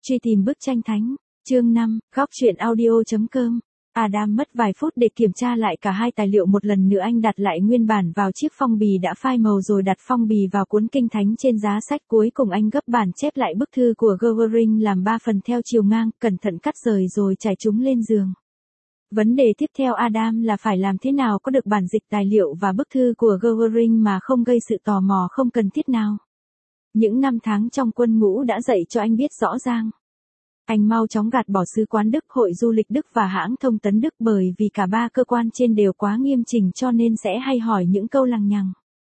Truy tìm bức tranh thánh. Chương 5, góc truyện audio.com. Adam mất vài phút để kiểm tra lại cả hai tài liệu một lần nữa. Anh đặt lại nguyên bản vào chiếc phong bì đã phai màu rồi đặt phong bì vào cuốn kinh thánh trên giá sách. Cuối cùng anh gấp bản chép lại bức thư của Goering làm 3 phần theo chiều ngang, cẩn thận cắt rời rồi trải chúng lên giường. Vấn đề tiếp theo Adam là phải làm thế nào có được bản dịch tài liệu và bức thư của Goering mà không gây sự tò mò không cần thiết nào. Những năm tháng trong quân ngũ đã dạy cho anh biết rõ ràng. Anh mau chóng gạt bỏ sứ quán Đức, hội du lịch Đức và hãng thông tấn Đức bởi vì cả ba cơ quan trên đều quá nghiêm chỉnh cho nên sẽ hay hỏi những câu lằng nhằng.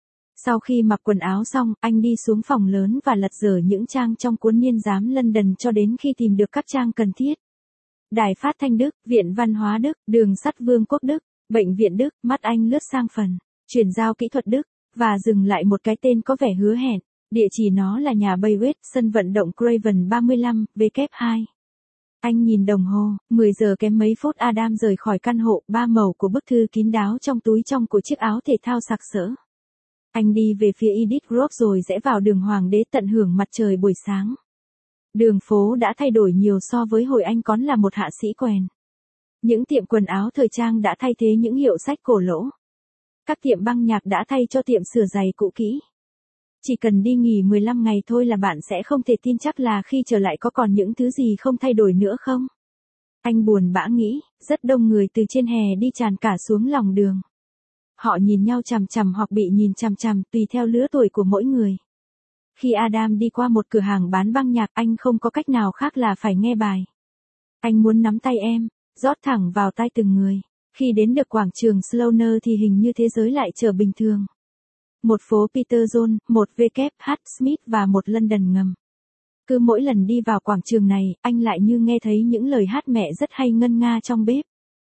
Sau khi mặc quần áo xong, anh đi xuống phòng lớn và lật dở những trang trong cuốn niên giám London cho đến khi tìm được các trang cần thiết. Đài phát thanh Đức, Viện Văn hóa Đức, đường sắt Vương quốc Đức, Bệnh viện Đức, mắt anh lướt sang phần, chuyển giao kỹ thuật Đức, và dừng lại một cái tên có vẻ hứa hẹn. Địa chỉ nó là nhà Bayreuth, sân vận động Craven 35, W2. Anh nhìn đồng hồ, 10 giờ kém mấy phút Adam rời khỏi căn hộ, ba màu của bức thư kín đáo trong túi trong của chiếc áo thể thao sặc sỡ. Anh đi về phía Edith Grove rồi rẽ vào đường Hoàng đế tận hưởng mặt trời buổi sáng. Đường phố đã thay đổi nhiều so với hồi anh còn là một hạ sĩ quèn. Những tiệm quần áo thời trang đã thay thế những hiệu sách cổ lỗ. Các tiệm băng nhạc đã thay cho tiệm sửa giày cũ kỹ. Chỉ cần đi nghỉ 15 ngày thôi là bạn sẽ không thể tin chắc là khi trở lại có còn những thứ gì không thay đổi nữa không? Anh buồn bã nghĩ, rất đông người từ trên hè đi tràn cả xuống lòng đường. Họ nhìn nhau chằm chằm hoặc bị nhìn chằm chằm tùy theo lứa tuổi của mỗi người. Khi Adam đi qua một cửa hàng bán băng nhạc anh không có cách nào khác là phải nghe bài. Anh muốn nắm tay em, rót thẳng vào tai từng người. Khi đến được quảng trường Sloane thì hình như thế giới lại trở bình thường. Một phố Peter John, một W.H. Smith và một London ngầm. Cứ mỗi lần đi vào quảng trường này, anh lại như nghe thấy những lời hát mẹ rất hay ngân nga trong bếp.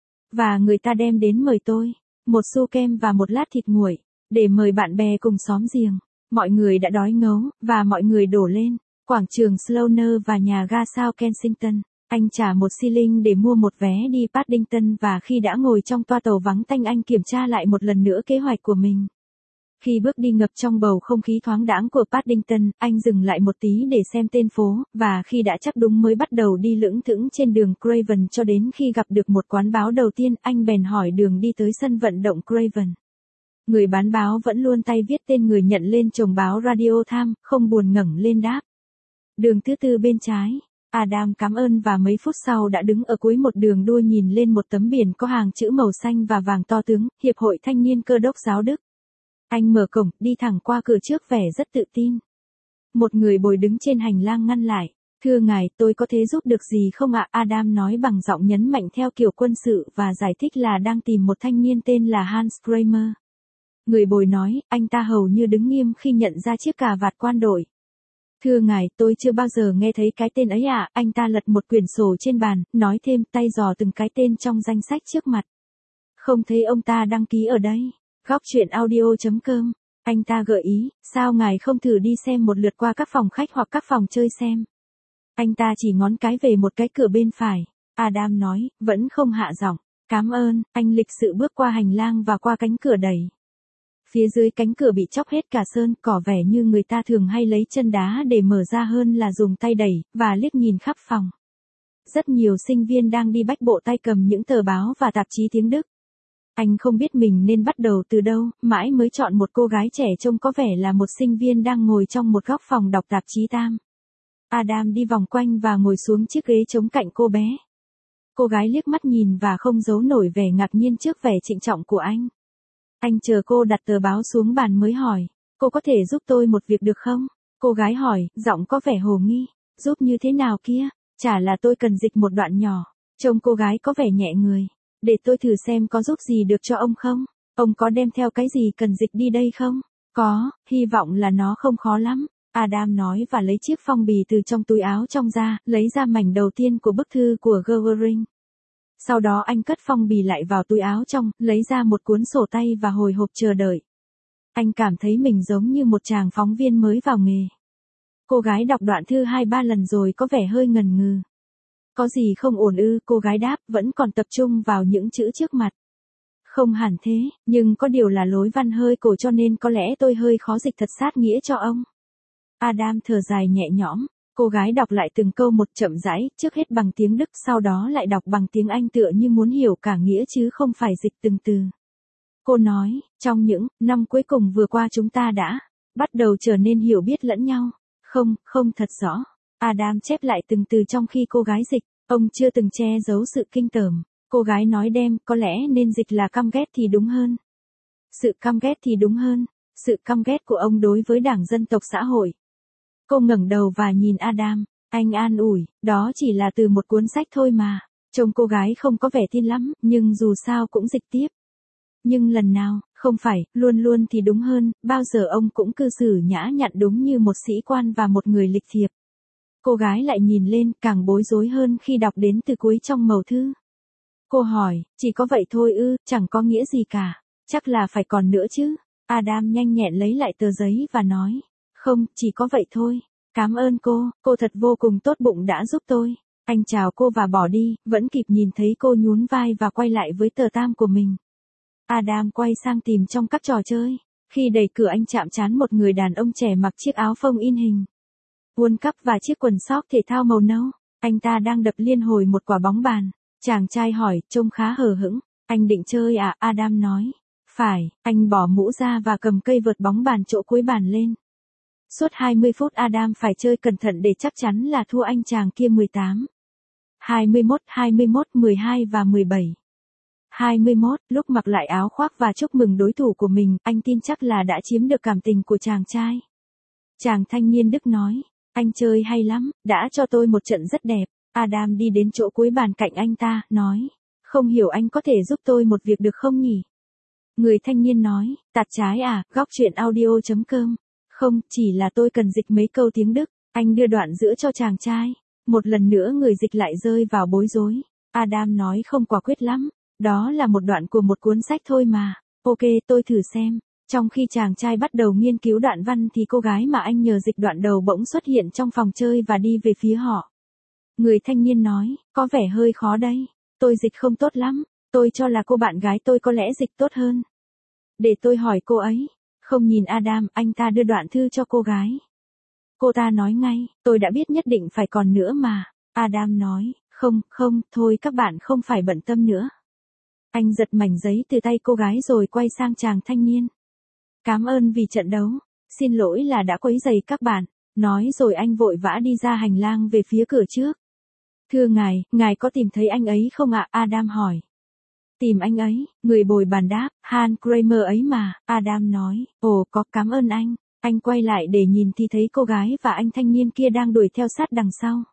Và người ta đem đến mời tôi, một xu kem và một lát thịt nguội, để mời bạn bè cùng xóm giềng. Mọi người đã đói ngấu, và mọi người đổ lên, quảng trường Sloane và nhà ga South Kensington. Anh trả 1 shilling để mua một vé đi Paddington và khi đã ngồi trong toa tàu vắng tanh anh kiểm tra lại một lần nữa kế hoạch của mình. Khi bước đi ngập trong bầu không khí thoáng đãng của Paddington, anh dừng lại một tí để xem tên phố, và khi đã chắc đúng mới bắt đầu đi lững thững trên đường Craven cho đến khi gặp được một quán báo đầu tiên, anh bèn hỏi đường đi tới sân vận động Craven. Người bán báo vẫn luôn tay viết tên người nhận lên chồng báo Radio Times, không buồn ngẩng lên đáp. Đường thứ tư bên trái. Adam cảm ơn và mấy phút sau đã đứng ở cuối một đường đua nhìn lên một tấm biển có hàng chữ màu xanh và vàng to tướng, Hiệp hội Thanh niên Cơ đốc giáo Đức. Anh mở cổng, đi thẳng qua cửa trước vẻ rất tự tin. Một người bồi đứng trên hành lang ngăn lại. Thưa ngài, tôi có thể giúp được gì không ạ? Adam nói bằng giọng nhấn mạnh theo kiểu quân sự và giải thích là đang tìm một thanh niên tên là Hans Kramer. Người bồi nói, anh ta hầu như đứng nghiêm khi nhận ra chiếc cà vạt quan đội. Thưa ngài, tôi chưa bao giờ nghe thấy cái tên ấy ạ. Anh ta lật một quyển sổ trên bàn, nói thêm tay dò từng cái tên trong danh sách trước mặt. Không thấy ông ta đăng ký ở đây. Góc truyện audio.com. Anh ta gợi ý, sao ngài không thử đi xem một lượt qua các phòng khách hoặc các phòng chơi xem. Anh ta chỉ ngón cái về một cái cửa bên phải. Adam nói, vẫn không hạ giọng. Cảm ơn, anh lịch sự bước qua hành lang và qua cánh cửa đẩy. Phía dưới cánh cửa bị chóc hết cả sơn, cỏ vẻ như người ta thường hay lấy chân đá để mở ra hơn là dùng tay đẩy, và liếc nhìn khắp phòng. Rất nhiều sinh viên đang đi bách bộ tay cầm những tờ báo và tạp chí tiếng Đức. Anh không biết mình nên bắt đầu từ đâu, mãi mới chọn một cô gái trẻ trông có vẻ là một sinh viên đang ngồi trong một góc phòng đọc tạp chí Tam. Adam đi vòng quanh và ngồi xuống chiếc ghế trống cạnh cô bé. Cô gái liếc mắt nhìn và không giấu nổi vẻ ngạc nhiên trước vẻ trịnh trọng của anh. Anh chờ cô đặt tờ báo xuống bàn mới hỏi, cô có thể giúp tôi một việc được không? Cô gái hỏi, giọng có vẻ hồ nghi, giúp như thế nào kia? Chả là tôi cần dịch một đoạn nhỏ. Trông cô gái có vẻ nhẹ người. Để tôi thử xem có giúp gì được cho ông không? Ông có đem theo cái gì cần dịch đi đây không? Có, hy vọng là nó không khó lắm. Adam nói và lấy chiếc phong bì từ trong túi áo trong ra, lấy ra mảnh đầu tiên của bức thư của Goering. Sau đó anh cất phong bì lại vào túi áo trong, lấy ra một cuốn sổ tay và hồi hộp chờ đợi. Anh cảm thấy mình giống như một chàng phóng viên mới vào nghề. Cô gái đọc đoạn thư 2-3 lần rồi có vẻ hơi ngần ngừ. Có gì không ổn ư? Cô gái đáp, vẫn còn tập trung vào những chữ trước mặt. Không hẳn thế, nhưng có điều là lối văn hơi cổ cho nên có lẽ tôi hơi khó dịch thật sát nghĩa cho ông. Adam thở dài nhẹ nhõm. Cô gái đọc lại từng câu một chậm rãi, trước hết bằng tiếng Đức sau đó lại đọc bằng tiếng Anh tựa như muốn hiểu cả nghĩa chứ không phải dịch từng từ. Cô nói, trong những năm cuối cùng vừa qua chúng ta đã bắt đầu trở nên hiểu biết lẫn nhau. Không thật rõ. Adam chép lại từng từ trong khi cô gái dịch, ông chưa từng che giấu sự kinh tởm. Cô gái nói có lẽ nên dịch là căm ghét thì đúng hơn. Sự căm ghét thì đúng hơn. Sự căm ghét của ông đối với Đảng Dân tộc Xã hội. Cô ngẩng đầu và nhìn Adam, anh an ủi, đó chỉ là từ một cuốn sách thôi mà. Trông cô gái không có vẻ tin lắm, nhưng dù sao cũng dịch tiếp. Nhưng lần nào, không phải, luôn luôn thì đúng hơn, bao giờ ông cũng cư xử nhã nhặn đúng như một sĩ quan và một người lịch thiệp. Cô gái lại nhìn lên, càng bối rối hơn khi đọc đến từ cuối trong mẩu thư. Cô hỏi, chỉ có vậy thôi ư, chẳng có nghĩa gì cả, chắc là phải còn nữa chứ. Adam nhanh nhẹn lấy lại tờ giấy và nói, không, chỉ có vậy thôi. Cảm ơn cô thật vô cùng tốt bụng đã giúp tôi. Anh chào cô và bỏ đi, vẫn kịp nhìn thấy cô nhún vai và quay lại với tờ tam của mình. Adam quay sang tìm trong các trò chơi. Khi đẩy cửa anh chạm trán một người đàn ông trẻ mặc chiếc áo phông in hình World Cup và chiếc quần sóc thể thao màu nâu. Anh ta đang đập liên hồi một quả bóng bàn. Chàng trai hỏi, trông khá hờ hững. Anh định chơi à? Adam nói. Phải, anh bỏ mũ ra và cầm cây vợt bóng bàn chỗ cuối bàn lên. Suốt 20 phút Adam phải chơi cẩn thận để chắc chắn là thua anh chàng kia 18. 21, 12 và 17. 21, lúc mặc lại áo khoác và chúc mừng đối thủ của mình, anh tin chắc là đã chiếm được cảm tình của chàng trai. Chàng thanh niên Đức nói, anh chơi hay lắm, đã cho tôi một trận rất đẹp. Adam đi đến chỗ cuối bàn cạnh anh ta, nói, không hiểu anh có thể giúp tôi một việc được không nhỉ? Người thanh niên nói, tạt trái à, góc truyện audio.com. Không, chỉ là tôi cần dịch mấy câu tiếng Đức. Anh đưa đoạn giữa cho chàng trai. Một lần nữa người dịch lại rơi vào bối rối. Adam nói không quả quyết lắm. Đó là một đoạn của một cuốn sách thôi mà. Ok, tôi thử xem. Trong khi chàng trai bắt đầu nghiên cứu đoạn văn thì cô gái mà anh nhờ dịch đoạn đầu bỗng xuất hiện trong phòng chơi và đi về phía họ. Người thanh niên nói, có vẻ hơi khó đây. Tôi dịch không tốt lắm. Tôi cho là cô bạn gái tôi có lẽ dịch tốt hơn. Để tôi hỏi cô ấy. Không nhìn Adam, anh ta đưa đoạn thư cho cô gái. Cô ta nói ngay, tôi đã biết nhất định phải còn nữa mà. Adam nói, không, thôi các bạn không phải bận tâm nữa. Anh giật mảnh giấy từ tay cô gái rồi quay sang chàng thanh niên. Cảm ơn vì trận đấu. Xin lỗi là đã quấy rầy các bạn. Nói rồi anh vội vã đi ra hành lang về phía cửa trước. Thưa ngài có tìm thấy anh ấy không ạ? Adam hỏi. Tìm anh ấy, người bồi bàn đáp, Hans Kramer ấy mà. Adam nói, ồ có, cảm ơn anh. Anh quay lại để nhìn thì thấy cô gái và anh thanh niên kia đang đuổi theo sát đằng sau.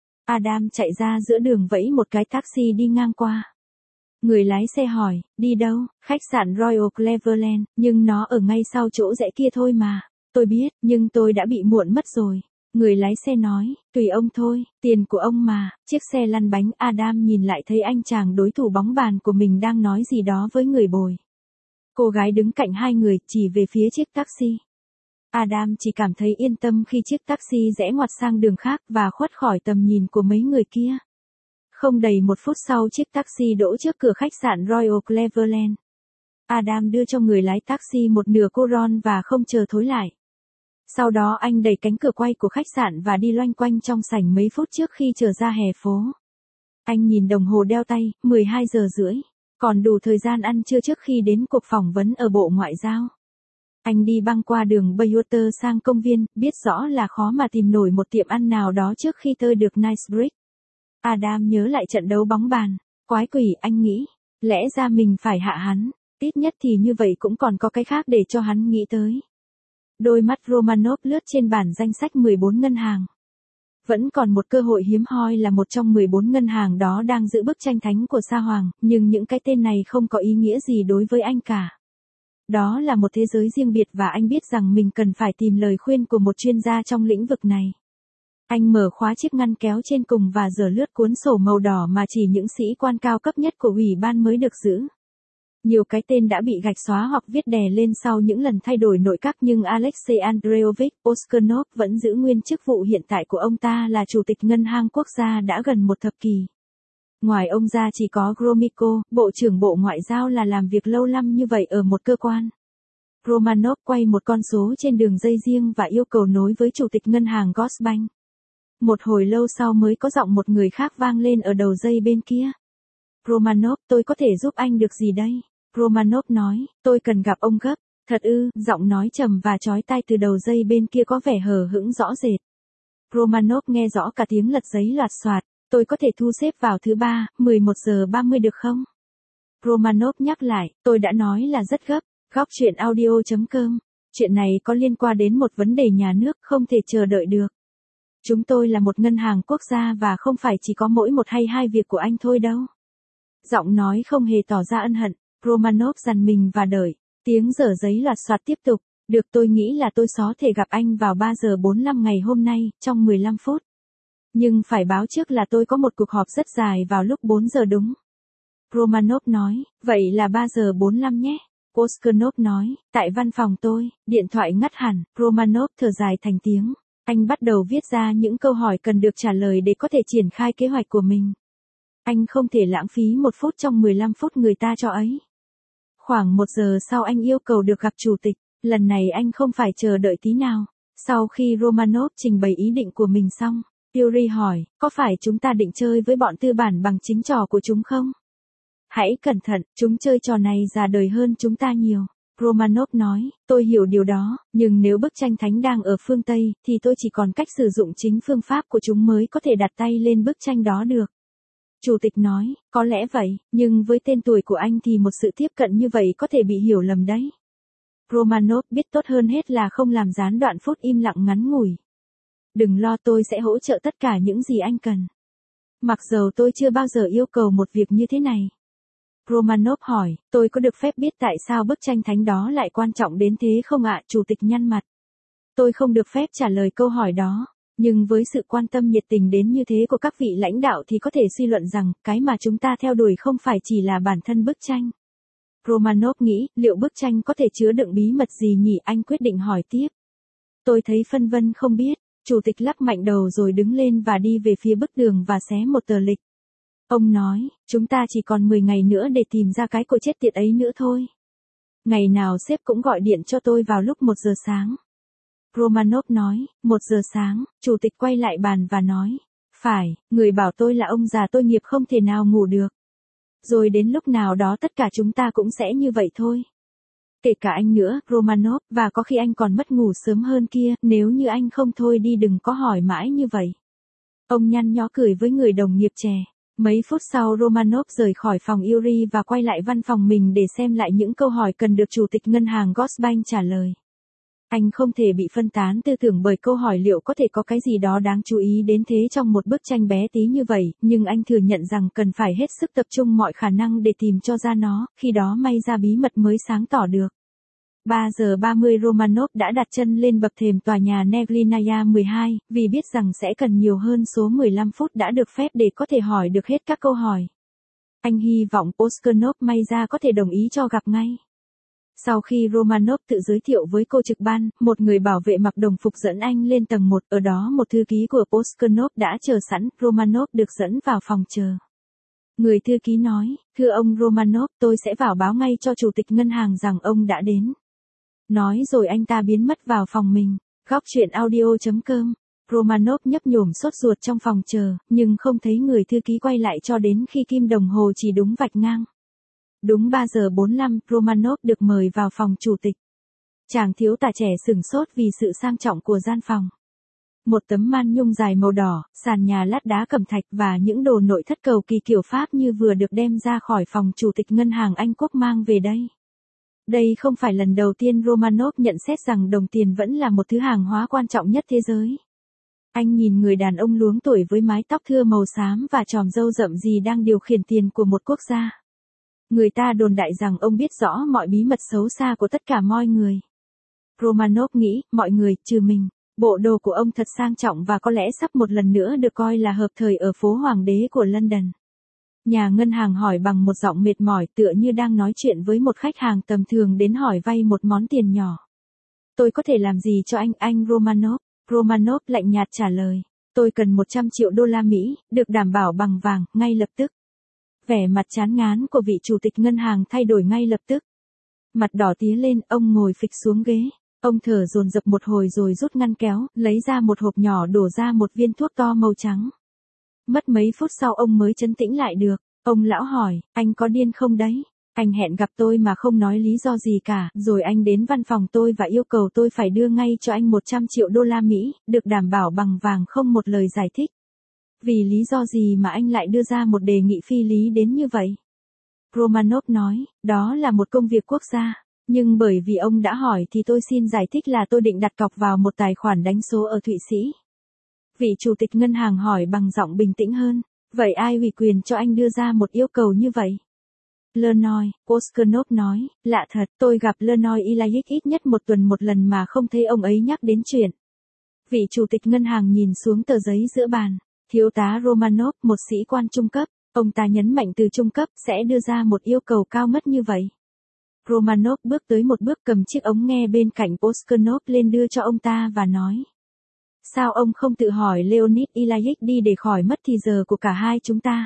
Adam chạy ra giữa đường vẫy một cái taxi đi ngang qua. Người lái xe hỏi, đi đâu? Khách sạn Royal Cleveland, nhưng nó ở ngay sau chỗ rẽ kia thôi mà. Tôi biết, nhưng tôi đã bị muộn mất rồi. Người lái xe nói, tùy ông thôi, tiền của ông mà. Chiếc xe lăn bánh. Adam nhìn lại thấy anh chàng đối thủ bóng bàn của mình đang nói gì đó với người bồi. Cô gái đứng cạnh hai người chỉ về phía chiếc taxi. Adam chỉ cảm thấy yên tâm khi chiếc taxi rẽ ngoặt sang đường khác và khuất khỏi tầm nhìn của mấy người kia. Không đầy một phút sau chiếc taxi đỗ trước cửa khách sạn Royal Cleveland. Adam đưa cho người lái taxi một nửa cô ron và không chờ thối lại. Sau đó anh đẩy cánh cửa quay của khách sạn và đi loanh quanh trong sảnh mấy phút trước khi trở ra hè phố. Anh nhìn đồng hồ đeo tay, 12 giờ rưỡi. Còn đủ thời gian ăn trưa trước khi đến cuộc phỏng vấn ở Bộ Ngoại giao. Anh đi băng qua đường Baywater sang công viên, biết rõ là khó mà tìm nổi một tiệm ăn nào đó trước khi tới được Knightsbridge. Adam nhớ lại trận đấu bóng bàn. Quái quỷ, anh nghĩ. Lẽ ra mình phải hạ hắn. Ít nhất thì như vậy cũng còn có cái khác để cho hắn nghĩ tới. Đôi mắt Romanov lướt trên bản danh sách 14 ngân hàng. Vẫn còn một cơ hội hiếm hoi là một trong 14 ngân hàng đó đang giữ bức tranh thánh của Sa Hoàng, nhưng những cái tên này không có ý nghĩa gì đối với anh cả. Đó là một thế giới riêng biệt và anh biết rằng mình cần phải tìm lời khuyên của một chuyên gia trong lĩnh vực này. Anh mở khóa chiếc ngăn kéo trên cùng và giở lướt cuốn sổ màu đỏ mà chỉ những sĩ quan cao cấp nhất của ủy ban mới được giữ. Nhiều cái tên đã bị gạch xóa hoặc viết đè lên sau những lần thay đổi nội các nhưng Alexei Andreevich Oskanov vẫn giữ nguyên chức vụ hiện tại của ông ta là Chủ tịch Ngân hàng Quốc gia đã gần một thập kỷ. Ngoài ông ra chỉ có Gromyko, Bộ trưởng Bộ Ngoại giao là làm việc lâu năm như vậy ở một cơ quan. Romanov quay một con số trên đường dây riêng và yêu cầu nối với Chủ tịch Ngân hàng Gosbank. Một hồi lâu sau mới có giọng một người khác vang lên ở đầu dây bên kia. Romanov, tôi có thể giúp anh được gì đây? Romanov nói, tôi cần gặp ông gấp. Thật ư, giọng nói trầm và chói tai từ đầu dây bên kia có vẻ hờ hững rõ rệt. Romanov nghe rõ cả tiếng lật giấy loạt soạt, tôi có thể thu xếp vào thứ ba, 11 giờ 30 được không? Romanov nhắc lại, tôi đã nói là rất gấp. Góc chuyện audio.com. Chuyện này có liên quan đến một vấn đề nhà nước không thể chờ đợi được. Chúng tôi là một ngân hàng quốc gia và không phải chỉ có mỗi một hay hai việc của anh thôi đâu. Giọng nói không hề tỏ ra ân hận, Romanov dằn mình và đợi. Tiếng dở giấy loạt soạt tiếp tục. Được, tôi nghĩ là tôi có thể gặp anh vào 3 giờ 45 ngày hôm nay, trong 15 phút. Nhưng phải báo trước là tôi có một cuộc họp rất dài vào lúc 4 giờ đúng. Romanov nói, vậy là 3 giờ 45 nhé. Postkernov nói, tại văn phòng tôi, điện thoại ngắt hẳn, Romanov thở dài thành tiếng. Anh bắt đầu viết ra những câu hỏi cần được trả lời để có thể triển khai kế hoạch của mình. Anh không thể lãng phí 1 phút trong 15 phút người ta cho ấy. Khoảng 1 giờ sau anh yêu cầu được gặp chủ tịch, lần này anh không phải chờ đợi tí nào. Sau khi Romanov trình bày ý định của mình xong, Yuri hỏi, có phải chúng ta định chơi với bọn tư bản bằng chính trò của chúng không? Hãy cẩn thận, chúng chơi trò này già đời hơn chúng ta nhiều. Romanov nói, tôi hiểu điều đó, nhưng nếu bức tranh thánh đang ở phương Tây, thì tôi chỉ còn cách sử dụng chính phương pháp của chúng mới có thể đặt tay lên bức tranh đó được. Chủ tịch nói, có lẽ vậy, nhưng với tên tuổi của anh thì một sự tiếp cận như vậy có thể bị hiểu lầm đấy. Romanov biết tốt hơn hết là không làm gián đoạn phút im lặng ngắn ngủi. Đừng lo, tôi sẽ hỗ trợ tất cả những gì anh cần. Mặc dầu tôi chưa bao giờ yêu cầu một việc như thế này. Romanov hỏi, tôi có được phép biết tại sao bức tranh thánh đó lại quan trọng đến thế không ạ? Chủ tịch nhăn mặt. Tôi không được phép trả lời câu hỏi đó, nhưng với sự quan tâm nhiệt tình đến như thế của các vị lãnh đạo thì có thể suy luận rằng, cái mà chúng ta theo đuổi không phải chỉ là bản thân bức tranh. Romanov nghĩ, liệu bức tranh có thể chứa đựng bí mật gì nhỉ? Anh quyết định hỏi tiếp. Tôi thấy phân vân không biết. Chủ tịch lắc mạnh đầu rồi đứng lên và đi về phía bức tường và xé một tờ lịch. Ông nói, chúng ta chỉ còn 10 ngày nữa để tìm ra cái cô chết tiệt ấy nữa thôi. Ngày nào sếp cũng gọi điện cho tôi vào lúc 1 giờ sáng. Romanov nói, 1 giờ sáng, chủ tịch quay lại bàn và nói, phải, người bảo tôi là ông già tôi nghiệp không thể nào ngủ được. Rồi đến lúc nào đó tất cả chúng ta cũng sẽ như vậy thôi. Kể cả anh nữa, Romanov, và có khi anh còn mất ngủ sớm hơn kia, nếu như anh không thôi đi đừng có hỏi mãi như vậy. Ông nhăn nhó cười với người đồng nghiệp trẻ. Mấy phút sau Romanov rời khỏi phòng Yuri và quay lại văn phòng mình để xem lại những câu hỏi cần được chủ tịch ngân hàng Gosbank trả lời. Anh không thể bị phân tán tư tưởng bởi câu hỏi liệu có thể có cái gì đó đáng chú ý đến thế trong một bức tranh bé tí như vậy, nhưng anh thừa nhận rằng cần phải hết sức tập trung mọi khả năng để tìm cho ra nó, khi đó may ra bí mật mới sáng tỏ được. 3 giờ 30 Romanov đã đặt chân lên bậc thềm tòa nhà Neglinaya 12, vì biết rằng sẽ cần nhiều hơn số 15 phút đã được phép để có thể hỏi được hết các câu hỏi. Anh hy vọng Postkernov may ra có thể đồng ý cho gặp ngay. Sau khi Romanov tự giới thiệu với cô trực ban, một người bảo vệ mặc đồng phục dẫn anh lên tầng 1, ở đó một thư ký của Postkernov đã chờ sẵn, Romanov được dẫn vào phòng chờ. Người thư ký nói, thưa ông Romanov, tôi sẽ vào báo ngay cho chủ tịch ngân hàng rằng ông đã đến. Nói rồi anh ta biến mất vào phòng mình. Góc chuyện audio.com. Romanov nhấp nhổm sốt ruột trong phòng chờ, nhưng không thấy người thư ký quay lại cho đến khi kim đồng hồ chỉ đúng vạch ngang. Đúng 3 giờ 45, Romanov được mời vào phòng chủ tịch. Chàng thiếu tả trẻ sửng sốt vì sự sang trọng của gian phòng. Một tấm man nhung dài màu đỏ, sàn nhà lát đá cẩm thạch và những đồ nội thất cầu kỳ kiểu Pháp như vừa được đem ra khỏi phòng chủ tịch ngân hàng Anh Quốc mang về đây. Đây không phải lần đầu tiên Romanov nhận xét rằng đồng tiền vẫn là một thứ hàng hóa quan trọng nhất thế giới. Anh nhìn người đàn ông luống tuổi với mái tóc thưa màu xám và chòm râu rậm gì đang điều khiển tiền của một quốc gia. Người ta đồn đại rằng ông biết rõ mọi bí mật xấu xa của tất cả mọi người. Romanov nghĩ, mọi người, trừ mình, bộ đồ của ông thật sang trọng và có lẽ sắp một lần nữa được coi là hợp thời ở phố Hoàng đế của London. Nhà ngân hàng hỏi bằng một giọng mệt mỏi tựa như đang nói chuyện với một khách hàng tầm thường đến hỏi vay một món tiền nhỏ. Tôi có thể làm gì cho anh Romanov? Romanov lạnh nhạt trả lời. Tôi cần 100 triệu đô la Mỹ, được đảm bảo bằng vàng, ngay lập tức. Vẻ mặt chán ngán của vị chủ tịch ngân hàng thay đổi ngay lập tức. Mặt đỏ tía lên, ông ngồi phịch xuống ghế. Ông thở dồn dập một hồi rồi rút ngăn kéo, lấy ra một hộp nhỏ đổ ra một viên thuốc to màu trắng. Mất mấy phút sau ông mới trấn tĩnh lại được. Ông lão hỏi, anh có điên không đấy? Anh hẹn gặp tôi mà không nói lý do gì cả, rồi anh đến văn phòng tôi và yêu cầu tôi phải đưa ngay cho anh 100 triệu đô la Mỹ, được đảm bảo bằng vàng không một lời giải thích. Vì lý do gì mà anh lại đưa ra một đề nghị phi lý đến như vậy? Romanov nói, đó là một công việc quốc gia. Nhưng bởi vì ông đã hỏi thì tôi xin giải thích là tôi định đặt cọc vào một tài khoản đánh số ở Thụy Sĩ. Vị chủ tịch ngân hàng hỏi bằng giọng bình tĩnh hơn. Vậy ai ủy quyền cho anh đưa ra một yêu cầu như vậy? Leonid Postkernov nói, lạ thật, tôi gặp Leonid Ilyich ít nhất một tuần một lần mà không thấy ông ấy nhắc đến chuyện. Vị chủ tịch ngân hàng nhìn xuống tờ giấy giữa bàn. Thiếu tá Romanov, một sĩ quan trung cấp, ông ta nhấn mạnh từ trung cấp sẽ đưa ra một yêu cầu cao mất như vậy. Romanov bước tới một bước cầm chiếc ống nghe bên cạnh Postkernov lên đưa cho ông ta và nói. Sao ông không tự hỏi Leonid Ilyich đi để khỏi mất thì giờ của cả hai chúng ta?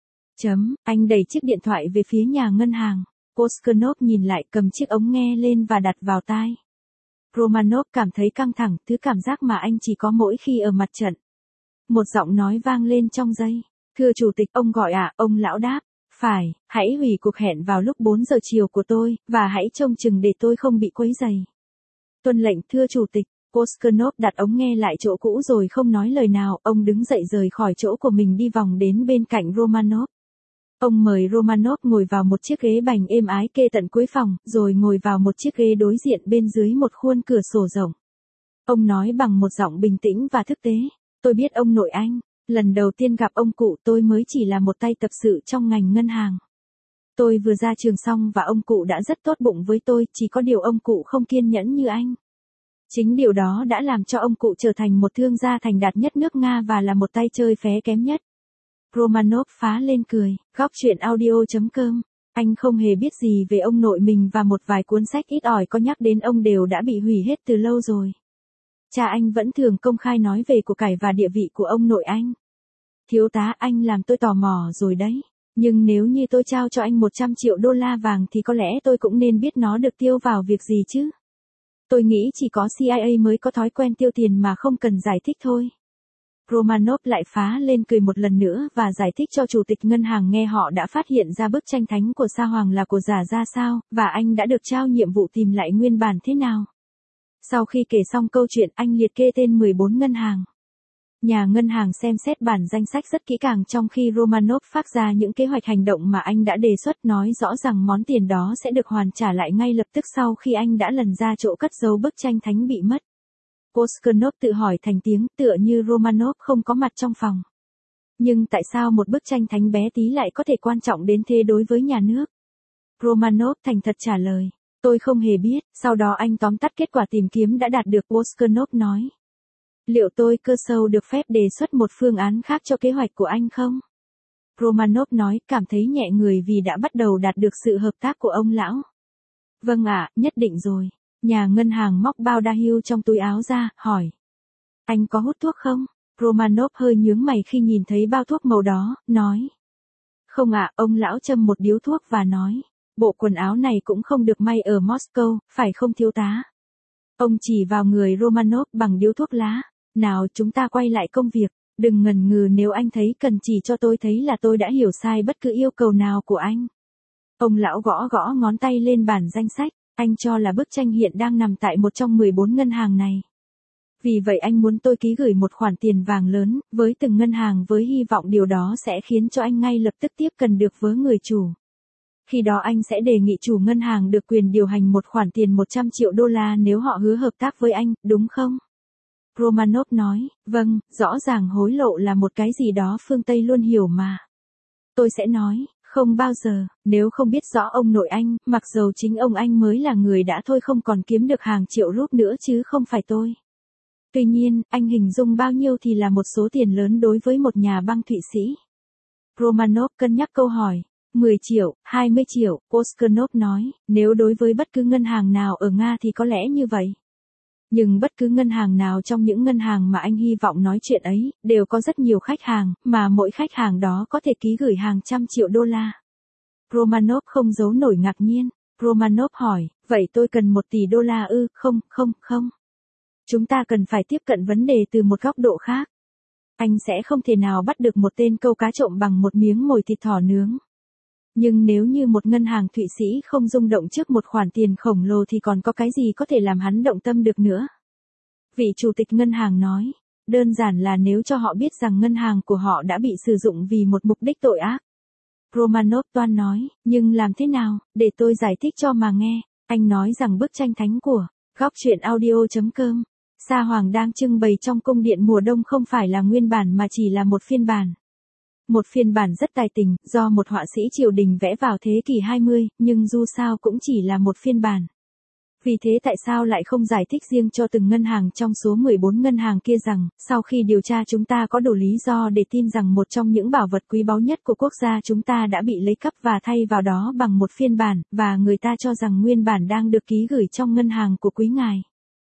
Anh đẩy chiếc điện thoại về phía nhà ngân hàng. Postkernov nhìn lại cầm chiếc ống nghe lên và đặt vào tai. Romanov cảm thấy căng thẳng, thứ cảm giác mà anh chỉ có mỗi khi ở mặt trận. Một giọng nói vang lên trong giây. Thưa chủ tịch, ông gọi ạ, ông lão đáp. Phải, hãy hủy cuộc hẹn vào lúc 4 giờ chiều của tôi, và hãy trông chừng để tôi không bị quấy rầy. Tuân lệnh, thưa chủ tịch. Postkernov đặt ống nghe lại chỗ cũ rồi không nói lời nào, ông đứng dậy rời khỏi chỗ của mình đi vòng đến bên cạnh Romanov. Ông mời Romanov ngồi vào một chiếc ghế bành êm ái kê tận cuối phòng, rồi ngồi vào một chiếc ghế đối diện bên dưới một khuôn cửa sổ rộng. Ông nói bằng một giọng bình tĩnh và thực tế. Tôi biết ông nội anh. Lần đầu tiên gặp ông cụ tôi mới chỉ là một tay tập sự trong ngành ngân hàng. Tôi vừa ra trường xong và ông cụ đã rất tốt bụng với tôi, chỉ có điều ông cụ không kiên nhẫn như anh. Chính điều đó đã làm cho ông cụ trở thành một thương gia thành đạt nhất nước Nga và là một tay chơi phé kém nhất. Romanov phá lên cười, góc chuyện audio.com. Anh không hề biết gì về ông nội mình và một vài cuốn sách ít ỏi có nhắc đến ông đều đã bị hủy hết từ lâu rồi. Cha anh vẫn thường công khai nói về của cải và địa vị của ông nội anh. Thiếu tá, anh làm tôi tò mò rồi đấy. Nhưng nếu như tôi trao cho anh 100 triệu đô la vàng thì có lẽ tôi cũng nên biết nó được tiêu vào việc gì chứ. Tôi nghĩ chỉ có CIA mới có thói quen tiêu tiền mà không cần giải thích thôi. Romanov lại phá lên cười một lần nữa và giải thích cho chủ tịch ngân hàng nghe họ đã phát hiện ra bức tranh thánh của Sa Hoàng là của giả ra sao, và anh đã được trao nhiệm vụ tìm lại nguyên bản thế nào. Sau khi kể xong câu chuyện, anh liệt kê tên 14 ngân hàng. Nhà ngân hàng xem xét bản danh sách rất kỹ càng trong khi Romanov phát ra những kế hoạch hành động mà anh đã đề xuất, nói rõ rằng món tiền đó sẽ được hoàn trả lại ngay lập tức sau khi anh đã lần ra chỗ cất giấu bức tranh thánh bị mất. Postkernov tự hỏi thành tiếng, tựa như Romanov không có mặt trong phòng. Nhưng tại sao một bức tranh thánh bé tí lại có thể quan trọng đến thế đối với nhà nước? Romanov thành thật trả lời. Tôi không hề biết. Sau đó anh tóm tắt kết quả tìm kiếm đã đạt được. Postkernov nói. Liệu tôi cơ sâu được phép đề xuất một phương án khác cho kế hoạch của anh không? Romanov nói, cảm thấy nhẹ người vì đã bắt đầu đạt được sự hợp tác của ông lão. Vâng ạ, nhất định rồi. Nhà ngân hàng móc bao đa hưu trong túi áo ra, hỏi. Anh có hút thuốc không? Romanov hơi nhướng mày khi nhìn thấy bao thuốc màu đó, nói. Không ạ, ông lão châm một điếu thuốc và nói. Bộ quần áo này cũng không được may ở Moscow, phải không thiếu tá? Ông chỉ vào người Romanov bằng điếu thuốc lá. Nào chúng ta quay lại công việc, đừng ngần ngừ nếu anh thấy cần chỉ cho tôi thấy là tôi đã hiểu sai bất cứ yêu cầu nào của anh. Ông lão gõ gõ ngón tay lên bản danh sách, anh cho là bức tranh hiện đang nằm tại một trong 14 ngân hàng này. Vì vậy anh muốn tôi ký gửi một khoản tiền vàng lớn, với từng ngân hàng với hy vọng điều đó sẽ khiến cho anh ngay lập tức tiếp cận được với người chủ. Khi đó anh sẽ đề nghị chủ ngân hàng được quyền điều hành một khoản tiền 100 triệu đô la nếu họ hứa hợp tác với anh, đúng không? Romanov nói, vâng, rõ ràng hối lộ là một cái gì đó phương Tây luôn hiểu mà. Tôi sẽ nói, không bao giờ, nếu không biết rõ ông nội anh, mặc dầu chính ông anh mới là người đã thôi không còn kiếm được hàng triệu rúp nữa chứ không phải tôi. Tuy nhiên, anh hình dung bao nhiêu thì là một số tiền lớn đối với một nhà băng Thụy Sĩ. Romanov cân nhắc câu hỏi. 10 triệu, 20 triệu, Postkernov nói, nếu đối với bất cứ ngân hàng nào ở Nga thì có lẽ như vậy. Nhưng bất cứ ngân hàng nào trong những ngân hàng mà anh hy vọng nói chuyện ấy, đều có rất nhiều khách hàng, mà mỗi khách hàng đó có thể ký gửi hàng trăm triệu đô la. Romanov không giấu nổi ngạc nhiên. Romanov hỏi, vậy tôi cần 1 tỷ đô la ư? Không, không, không. Chúng ta cần phải tiếp cận vấn đề từ một góc độ khác. Anh sẽ không thể nào bắt được một tên câu cá trộm bằng một miếng mồi thịt thỏ nướng. Nhưng nếu như một ngân hàng Thụy Sĩ không rung động trước một khoản tiền khổng lồ thì còn có cái gì có thể làm hắn động tâm được nữa? Vị chủ tịch ngân hàng nói, đơn giản là nếu cho họ biết rằng ngân hàng của họ đã bị sử dụng vì một mục đích tội ác. Romanov toan nói, nhưng làm thế nào, để tôi giải thích cho mà nghe. Anh nói rằng bức tranh thánh của góc truyện audio.com Sa Hoàng đang trưng bày trong cung điện mùa đông không phải là nguyên bản mà chỉ là một phiên bản. Một phiên bản rất tài tình, do một họa sĩ triều đình vẽ vào thế kỷ 20, nhưng dù sao cũng chỉ là một phiên bản. Vì thế tại sao lại không giải thích riêng cho từng ngân hàng trong số 14 ngân hàng kia rằng, sau khi điều tra chúng ta có đủ lý do để tin rằng một trong những bảo vật quý báu nhất của quốc gia chúng ta đã bị lấy cắp và thay vào đó bằng một phiên bản, và người ta cho rằng nguyên bản đang được ký gửi trong ngân hàng của quý ngài.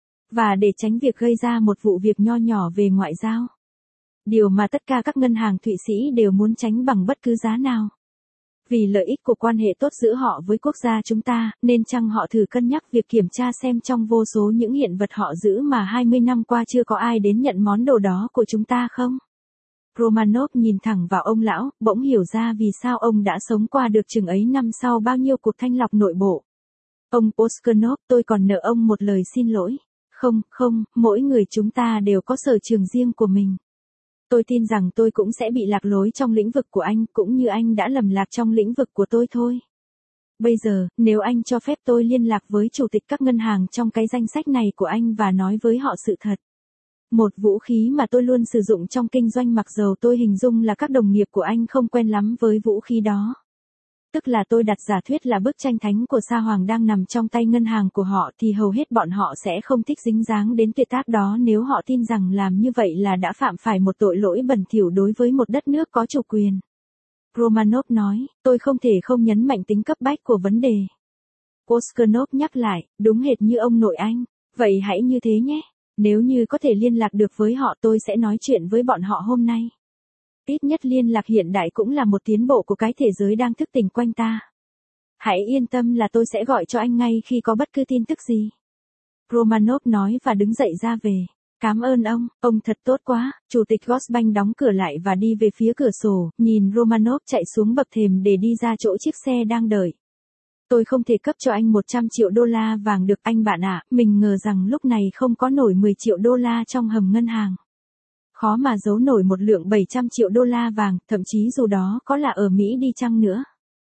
Và để tránh việc gây ra một vụ việc nho nhỏ về ngoại giao. Điều mà tất cả các ngân hàng Thụy Sĩ đều muốn tránh bằng bất cứ giá nào. Vì lợi ích của quan hệ tốt giữa họ với quốc gia chúng ta, nên chăng họ thử cân nhắc việc kiểm tra xem trong vô số những hiện vật họ giữ mà 20 năm qua chưa có ai đến nhận món đồ đó của chúng ta không? Romanov nhìn thẳng vào ông lão, bỗng hiểu ra vì sao ông đã sống qua được chừng ấy năm sau bao nhiêu cuộc thanh lọc nội bộ. Ông Postkernov, tôi còn nợ ông một lời xin lỗi. Không, không, mỗi người chúng ta đều có sở trường riêng của mình. Tôi tin rằng tôi cũng sẽ bị lạc lối trong lĩnh vực của anh, cũng như anh đã lầm lạc trong lĩnh vực của tôi thôi. Bây giờ, nếu anh cho phép tôi liên lạc với chủ tịch các ngân hàng trong cái danh sách này của anh và nói với họ sự thật. Một vũ khí mà tôi luôn sử dụng trong kinh doanh mặc dầu tôi hình dung là các đồng nghiệp của anh không quen lắm với vũ khí đó. Tức là tôi đặt giả thuyết là bức tranh thánh của Sa Hoàng đang nằm trong tay ngân hàng của họ thì hầu hết bọn họ sẽ không thích dính dáng đến tuyệt tác đó nếu họ tin rằng làm như vậy là đã phạm phải một tội lỗi bẩn thỉu đối với một đất nước có chủ quyền. Romanov nói, tôi không thể không nhấn mạnh tính cấp bách của vấn đề. Postkernov nhắc lại, đúng hệt như ông nội anh, vậy hãy như thế nhé, nếu như có thể liên lạc được với họ tôi sẽ nói chuyện với bọn họ hôm nay. Ít nhất liên lạc hiện đại cũng là một tiến bộ của cái thế giới đang thức tỉnh quanh ta. Hãy yên tâm là tôi sẽ gọi cho anh ngay khi có bất cứ tin tức gì. Romanov nói và đứng dậy ra về. Cảm ơn ông thật tốt quá. Chủ tịch Gosbank đóng cửa lại và đi về phía cửa sổ, nhìn Romanov chạy xuống bậc thềm để đi ra chỗ chiếc xe đang đợi. Tôi không thể cấp cho anh 100 triệu đô la vàng được anh bạn ạ, mình ngờ rằng lúc này không có nổi 10 triệu đô la trong hầm ngân hàng. Khó mà giấu nổi một lượng 700 triệu đô la vàng, thậm chí dù đó có là ở Mỹ đi chăng nữa.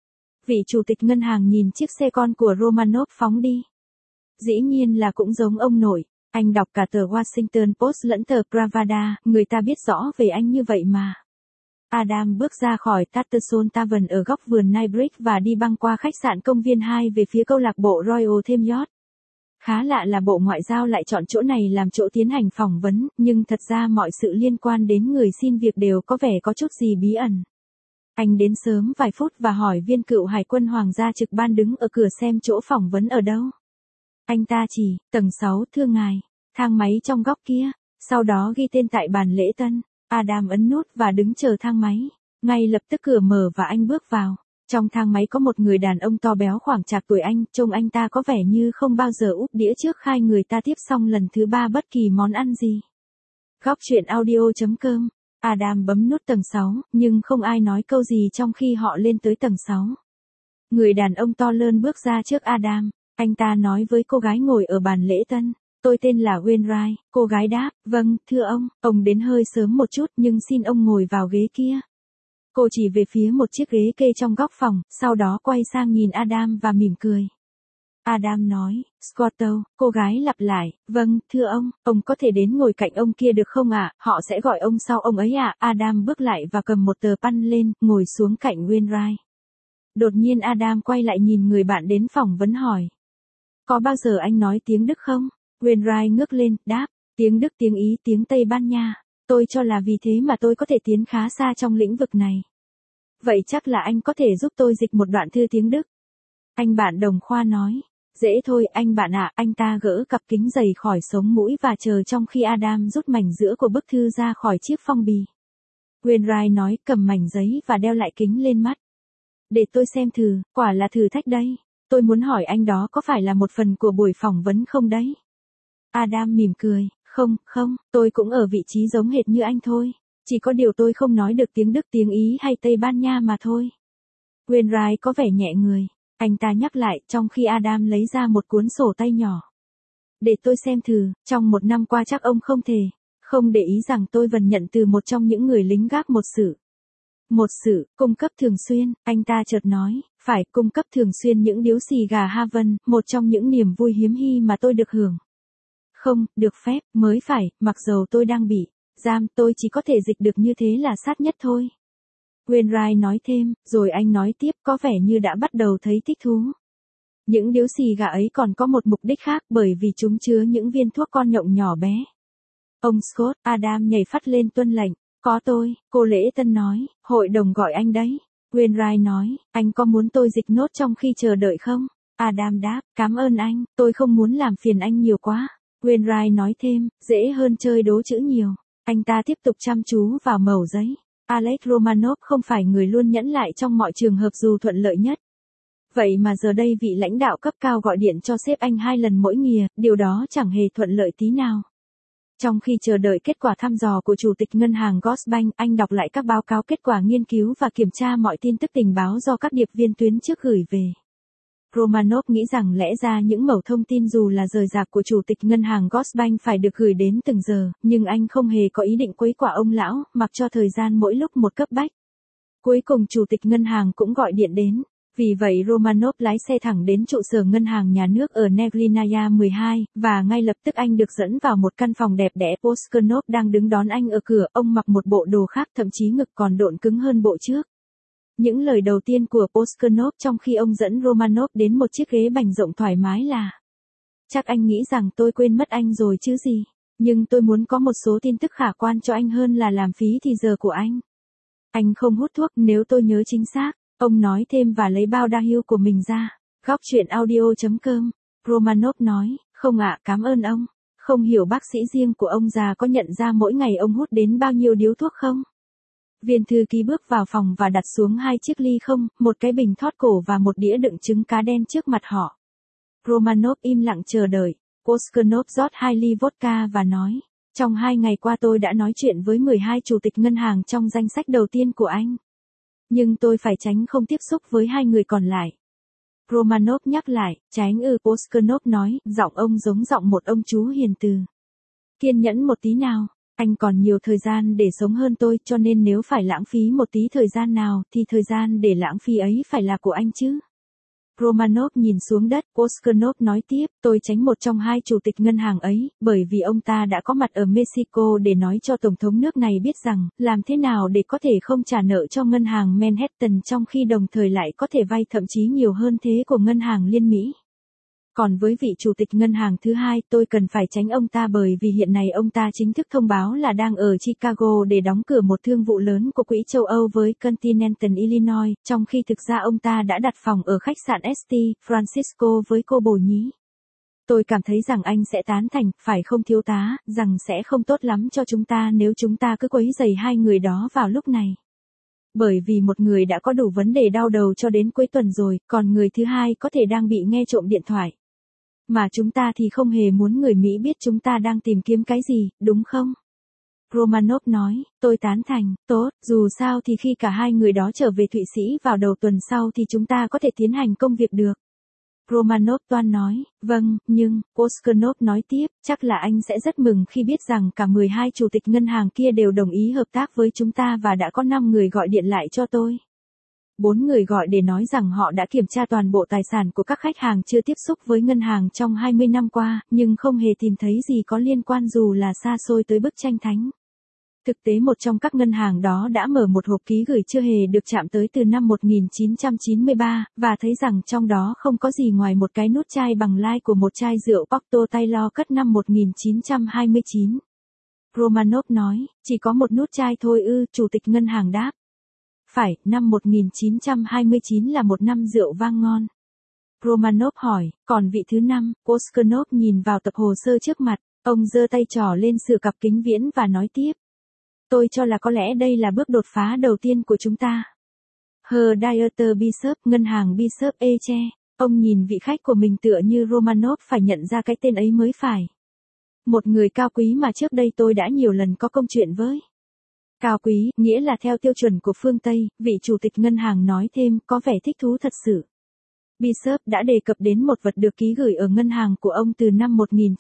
Vị chủ tịch ngân hàng nhìn chiếc xe con của Romanov phóng đi. Dĩ nhiên là cũng giống ông nội, anh đọc cả tờ Washington Post lẫn tờ Pravda, người ta biết rõ về anh như vậy mà. Adam bước ra khỏi Tatterson Tavern ở góc vườn Knightsbridge và đi băng qua khách sạn Công viên 2 về phía câu lạc bộ Royal Thame Yacht. Khá lạ là Bộ Ngoại giao lại chọn chỗ này làm chỗ tiến hành phỏng vấn, nhưng thật ra mọi sự liên quan đến người xin việc đều có vẻ có chút gì bí ẩn. Anh đến sớm vài phút và hỏi viên cựu hải quân hoàng gia trực ban đứng ở cửa xem chỗ phỏng vấn ở đâu. Anh ta chỉ, tầng 6 thưa ngài, thang máy trong góc kia, sau đó ghi tên tại bàn lễ tân. Adam ấn nút và đứng chờ thang máy. Ngay lập tức cửa mở và anh bước vào. Trong thang máy có một người đàn ông to béo khoảng chạc tuổi anh, trông anh ta có vẻ như không bao giờ úp đĩa trước khai người ta tiếp xong lần thứ 3 bất kỳ món ăn gì. Góc truyện audio.com Adam bấm nút tầng 6, nhưng không ai nói câu gì trong khi họ lên tới tầng 6. Người đàn ông to lớn bước ra trước Adam, anh ta nói với cô gái ngồi ở bàn lễ tân. Tôi tên là Wainwright, cô gái đáp, vâng, thưa ông đến hơi sớm một chút nhưng xin ông ngồi vào ghế kia. Cô chỉ về phía một chiếc ghế kê trong góc phòng, sau đó quay sang nhìn Adam và mỉm cười. Adam nói, Scotto, cô gái lặp lại, vâng, thưa ông có thể đến ngồi cạnh ông kia được không ạ, họ sẽ gọi ông sau ông ấy ạ. Adam bước lại và cầm một tờ păn lên, ngồi xuống cạnh Wainwright. Đột nhiên Adam quay lại nhìn người bạn đến phỏng vấn hỏi. Có bao giờ anh nói tiếng Đức không? Wainwright ngước lên, đáp, tiếng Đức, tiếng Ý, tiếng Tây Ban Nha. Tôi cho là vì thế mà tôi có thể tiến khá xa trong lĩnh vực này. Vậy chắc là anh có thể giúp tôi dịch một đoạn thư tiếng Đức. Anh bạn đồng khoa nói. Dễ thôi anh bạn ạ, anh ta gỡ cặp kính dày khỏi sống mũi và chờ trong khi Adam rút mảnh giữa của bức thư ra khỏi chiếc phong bì. Wainwright nói, cầm mảnh giấy và đeo lại kính lên mắt. Để tôi xem thử, quả là thử thách đây. tôi muốn hỏi anh đó có phải là một phần của buổi phỏng vấn không đấy? Adam mỉm cười, không, tôi cũng ở vị trí giống hệt như anh thôi. Chỉ có điều tôi không nói được tiếng Đức, tiếng Ý hay Tây Ban Nha mà thôi. Wainwright có vẻ nhẹ người. Anh ta nhắc lại trong khi Adam lấy ra một cuốn sổ tay nhỏ. Để tôi xem thử, trong 1 năm qua chắc ông không để ý rằng tôi vẫn nhận từ một trong những người lính gác một sự cung cấp thường xuyên. Anh ta chợt nói, phải cung cấp thường xuyên những điếu xì gà Haven, một trong những niềm vui hiếm hi mà tôi được hưởng. Không, được phép, mới phải, mặc dầu tôi đang bị giam, tôi chỉ có thể dịch được như thế là sát nhất thôi. Wainwright nói thêm, rồi anh nói tiếp có vẻ như đã bắt đầu thấy thích thú. Những điếu xì gà ấy còn có một mục đích khác bởi vì chúng chứa những viên thuốc con nhộng nhỏ bé. Ông Scott, Adam nhảy phắt lên tuân lệnh. Có tôi, cô Lễ Tân nói, hội đồng gọi anh đấy. Wainwright nói, anh có muốn tôi dịch nốt trong khi chờ đợi không? Adam đáp, cảm ơn anh, tôi không muốn làm phiền anh nhiều quá. Wainwright nói thêm, dễ hơn chơi đố chữ nhiều. Anh ta tiếp tục chăm chú vào mẩu giấy. Alex Romanov không phải người luôn nhẫn lại trong mọi trường hợp dù thuận lợi nhất. Vậy mà giờ đây vị lãnh đạo cấp cao gọi điện cho sếp anh 2 lần mỗi nghìa, điều đó chẳng hề thuận lợi tí nào. Trong khi chờ đợi kết quả thăm dò của Chủ tịch Ngân hàng Gosbank, anh đọc lại các báo cáo kết quả nghiên cứu và kiểm tra mọi tin tức tình báo do các điệp viên tuyến trước gửi về. Romanov nghĩ rằng lẽ ra những mẩu thông tin dù là rời rạc của Chủ tịch Ngân hàng Gosbank phải được gửi đến từng giờ, nhưng anh không hề có ý định quấy quả ông lão, mặc cho thời gian mỗi lúc một cấp bách. Cuối cùng Chủ tịch Ngân hàng cũng gọi điện đến. Vì vậy Romanov lái xe thẳng đến trụ sở Ngân hàng Nhà nước ở Negrinaya 12, và ngay lập tức anh được dẫn vào một căn phòng đẹp đẽ. Postkernov đang đứng đón anh ở cửa, ông mặc một bộ đồ khác, thậm chí ngực còn độn cứng hơn bộ trước. Những lời đầu tiên của Postkernov trong khi ông dẫn Romanov đến một chiếc ghế bành rộng thoải mái là: chắc anh nghĩ rằng tôi quên mất anh rồi chứ gì, nhưng tôi muốn có một số tin tức khả quan cho anh hơn là làm phí thì giờ của anh. Anh không hút thuốc nếu tôi nhớ chính xác. Ông nói thêm và lấy bao đa hưu của mình ra. Góc chuyện audio.com. Romanov nói, không ạ, cảm ơn ông. Không hiểu bác sĩ riêng của ông già có nhận ra mỗi ngày ông hút đến bao nhiêu điếu thuốc không? Viên thư ký bước vào phòng và đặt xuống 2 chiếc ly không, một cái bình thót cổ và một đĩa đựng trứng cá đen trước mặt họ. Romanov im lặng chờ đợi. Postkernov rót 2 ly vodka và nói, trong 2 ngày qua tôi đã nói chuyện với 12 chủ tịch ngân hàng trong danh sách đầu tiên của anh. Nhưng tôi phải tránh không tiếp xúc với 2 người còn lại. Romanov nhắc lại, tránh Postkernov nói, giọng ông giống giọng một ông chú hiền từ. Kiên nhẫn một tí nào, anh còn nhiều thời gian để sống hơn tôi, cho nên nếu phải lãng phí một tí thời gian nào, thì thời gian để lãng phí ấy phải là của anh chứ. Romanov nhìn xuống đất, Postkernov nói tiếp, tôi tránh một trong 2 chủ tịch ngân hàng ấy, bởi vì ông ta đã có mặt ở Mexico để nói cho Tổng thống nước này biết rằng, làm thế nào để có thể không trả nợ cho ngân hàng Manhattan trong khi đồng thời lại có thể vay thậm chí nhiều hơn thế của ngân hàng Liên Mỹ. Còn với vị chủ tịch ngân hàng thứ 2, tôi cần phải tránh ông ta bởi vì hiện nay ông ta chính thức thông báo là đang ở Chicago để đóng cửa một thương vụ lớn của Quỹ châu Âu với Continental Illinois, trong khi thực ra ông ta đã đặt phòng ở khách sạn St. Francisco với cô bồ nhí. Tôi cảm thấy rằng anh sẽ tán thành, phải không thiếu tá, rằng sẽ không tốt lắm cho chúng ta nếu chúng ta cứ quấy rầy 2 người đó vào lúc này. Bởi vì một người đã có đủ vấn đề đau đầu cho đến cuối tuần rồi, còn người thứ 2 có thể đang bị nghe trộm điện thoại. Mà chúng ta thì không hề muốn người Mỹ biết chúng ta đang tìm kiếm cái gì, đúng không? Romanov nói, tôi tán thành, tốt, dù sao thì khi cả 2 người đó trở về Thụy Sĩ vào đầu tuần sau thì chúng ta có thể tiến hành công việc được. Romanov toan nói, vâng, nhưng, Postkernov nói tiếp, chắc là anh sẽ rất mừng khi biết rằng cả 12 chủ tịch ngân hàng kia đều đồng ý hợp tác với chúng ta và đã có 5 người gọi điện lại cho tôi. 4 người gọi để nói rằng họ đã kiểm tra toàn bộ tài sản của các khách hàng chưa tiếp xúc với ngân hàng trong 20 năm qua, nhưng không hề tìm thấy gì có liên quan dù là xa xôi tới bức tranh thánh. Thực tế một trong các ngân hàng đó đã mở một hộp ký gửi chưa hề được chạm tới từ năm 1993, và thấy rằng trong đó không có gì ngoài một cái nút chai bằng lai của một chai rượu Porto Taylor cất năm 1929. Romanov nói, chỉ có một nút chai thôi ư, chủ tịch ngân hàng đáp. Phải, năm 1929 là một năm rượu vang ngon. Romanov hỏi, còn vị thứ 5, Postkernov nhìn vào tập hồ sơ trước mặt, ông giơ tay trỏ lên sửa cặp kính viễn và nói tiếp. Tôi cho là có lẽ đây là bước đột phá đầu tiên của chúng ta. Her Dieter Bishop, ngân hàng Bishop Ece. Ông nhìn vị khách của mình tựa như Romanov phải nhận ra cái tên ấy mới phải. Một người cao quý mà trước đây tôi đã nhiều lần có công chuyện với. Cao quý, nghĩa là theo tiêu chuẩn của phương Tây, vị chủ tịch ngân hàng nói thêm, có vẻ thích thú thật sự. Bishop đã đề cập đến một vật được ký gửi ở ngân hàng của ông từ năm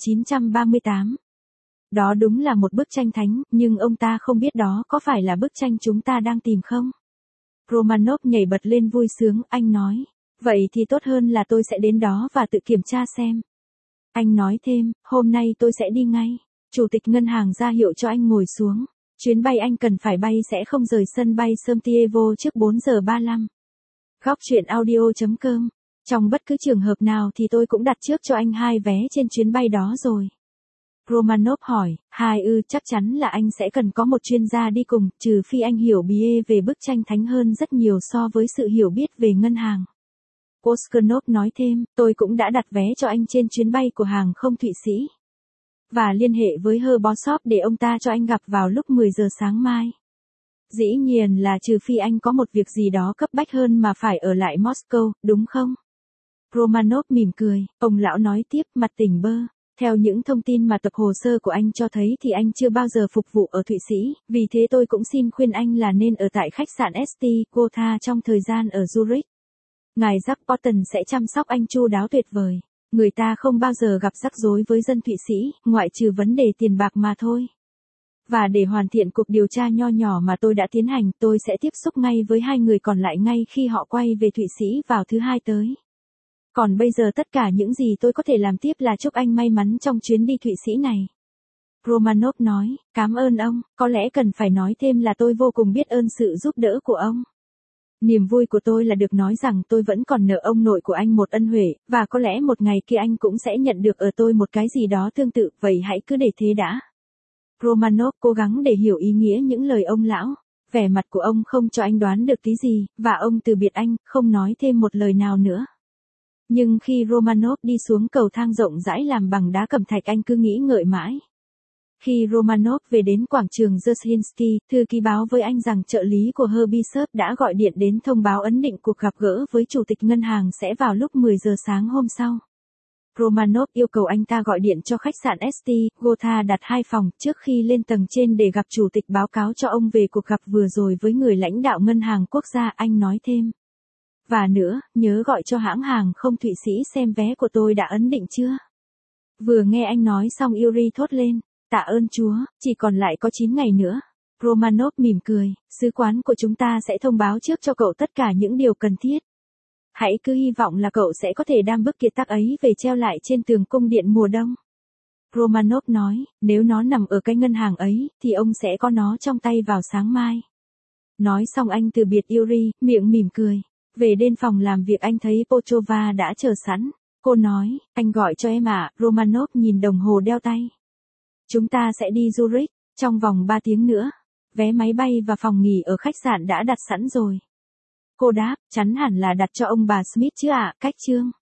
1938. Đó đúng là một bức tranh thánh, nhưng ông ta không biết đó có phải là bức tranh chúng ta đang tìm không? Romanov nhảy bật lên vui sướng, anh nói. Vậy thì tốt hơn là tôi sẽ đến đó và tự kiểm tra xem. Anh nói thêm, hôm nay tôi sẽ đi ngay. Chủ tịch ngân hàng ra hiệu cho anh ngồi xuống. Chuyến bay anh cần phải bay sẽ không rời sân bay Santievo trước 4 giờ 35. Góc chuyện audio.com. Trong bất cứ trường hợp nào thì tôi cũng đặt trước cho anh 2 vé trên chuyến bay đó rồi. Romanov hỏi, chắc chắn là anh sẽ cần có một chuyên gia đi cùng, trừ phi anh hiểu bìa về bức tranh thánh hơn rất nhiều so với sự hiểu biết về ngân hàng. Postknov nói thêm, tôi cũng đã đặt vé cho anh trên chuyến bay của hàng không Thụy Sĩ. Và liên hệ với Herboshop để ông ta cho anh gặp vào lúc 10 giờ sáng mai. Dĩ nhiên là trừ phi anh có một việc gì đó cấp bách hơn mà phải ở lại Moscow, đúng không? Romanov mỉm cười, ông lão nói tiếp, mặt tỉnh bơ. Theo những thông tin mà tập hồ sơ của anh cho thấy thì anh chưa bao giờ phục vụ ở Thụy Sĩ, vì thế tôi cũng xin khuyên anh là nên ở tại khách sạn St. Gotha trong thời gian ở Zurich. Ngài Jack Potten sẽ chăm sóc anh chu đáo tuyệt vời. Người ta không bao giờ gặp rắc rối với dân Thụy Sĩ, ngoại trừ vấn đề tiền bạc mà thôi. Và để hoàn thiện cuộc điều tra nho nhỏ mà tôi đã tiến hành, tôi sẽ tiếp xúc ngay với 2 người còn lại ngay khi họ quay về Thụy Sĩ vào thứ Hai tới. Còn bây giờ tất cả những gì tôi có thể làm tiếp là chúc anh may mắn trong chuyến đi Thụy Sĩ này. Romanov nói, cảm ơn ông, có lẽ cần phải nói thêm là tôi vô cùng biết ơn sự giúp đỡ của ông. Niềm vui của tôi là được nói rằng tôi vẫn còn nợ ông nội của anh một ân huệ, và có lẽ một ngày kia anh cũng sẽ nhận được ở tôi một cái gì đó tương tự, vậy hãy cứ để thế đã. Romanov cố gắng để hiểu ý nghĩa những lời ông lão. Vẻ mặt của ông không cho anh đoán được tí gì, và ông từ biệt anh, không nói thêm một lời nào nữa. Nhưng khi Romanov đi xuống cầu thang rộng rãi làm bằng đá cẩm thạch anh cứ nghĩ ngợi mãi. Khi Romanov về đến quảng trường Dzerzhinsky, thư ký báo với anh rằng trợ lý của Herbishop đã gọi điện đến thông báo ấn định cuộc gặp gỡ với chủ tịch ngân hàng sẽ vào lúc 10 giờ sáng hôm sau. Romanov yêu cầu anh ta gọi điện cho khách sạn St. Gotha đặt 2 phòng trước khi lên tầng trên để gặp chủ tịch báo cáo cho ông về cuộc gặp vừa rồi với người lãnh đạo ngân hàng quốc gia, anh nói thêm. Và nữa, nhớ gọi cho hãng hàng không Thụy Sĩ xem vé của tôi đã ấn định chưa. Vừa nghe anh nói xong Yuri thốt lên, tạ ơn Chúa, chỉ còn lại có 9 ngày nữa. Romanov mỉm cười, sứ quán của chúng ta sẽ thông báo trước cho cậu tất cả những điều cần thiết. Hãy cứ hy vọng là cậu sẽ có thể đem bức kiệt tác ấy về treo lại trên tường cung điện mùa đông. Romanov nói, nếu nó nằm ở cái ngân hàng ấy, thì ông sẽ có nó trong tay vào sáng mai. Nói xong anh từ biệt Yuri, miệng mỉm cười. Về đến phòng làm việc anh thấy Pochova đã chờ sẵn. Cô nói, anh gọi cho em ạ. Romanov nhìn đồng hồ đeo tay. Chúng ta sẽ đi Zurich, trong vòng 3 tiếng nữa. Vé máy bay và phòng nghỉ ở khách sạn đã đặt sẵn rồi. Cô đáp, chắn hẳn là đặt cho ông bà Smith chứ ạ, cách chương.